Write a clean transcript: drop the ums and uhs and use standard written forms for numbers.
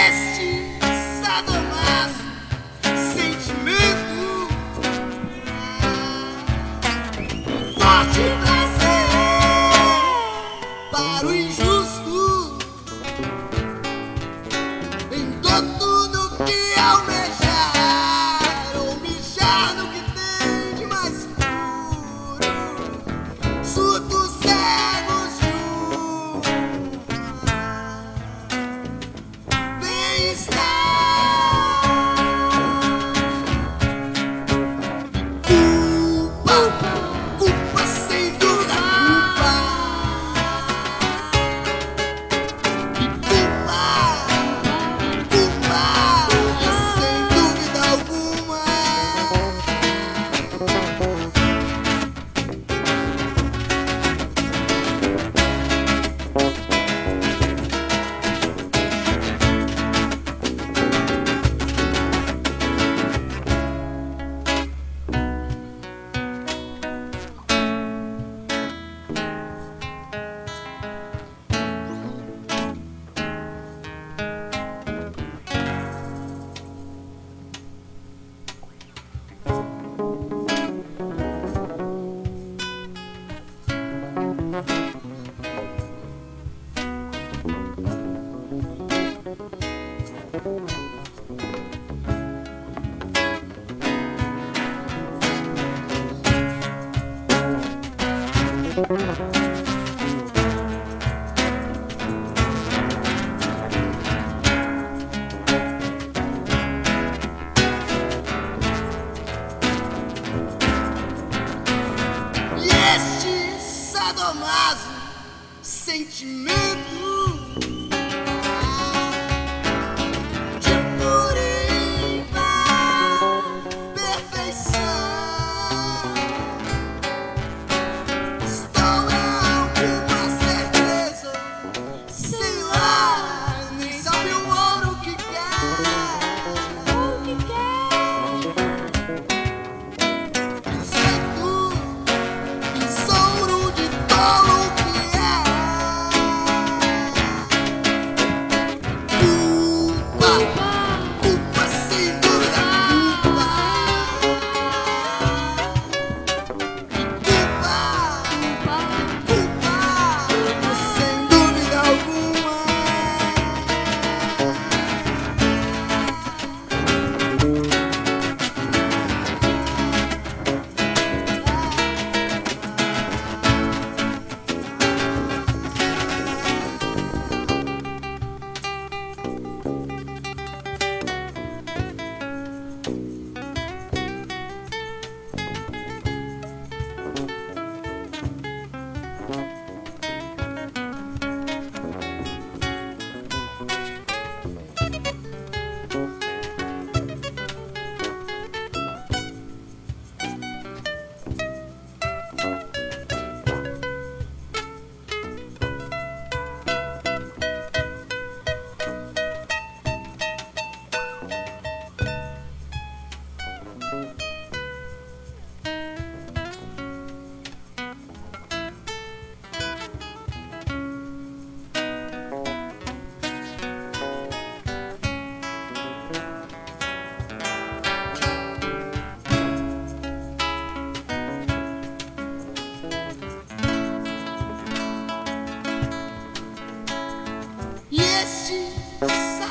este sadomaso sentimento, forte prazer para o injusto, em tudo que almejar, ou mijar no que tem de mais puro, surto cego bem-estar, culpa sem dúvida, culpa sem dúvida alguma. E este sadomaso sentimento de pura perfeição, estou com uma certeza, sei lá, nem sabe o ouro que quer. Tesouro de tolo que é. Culpa sem dúvida, culpa sem dúvida alguma. E este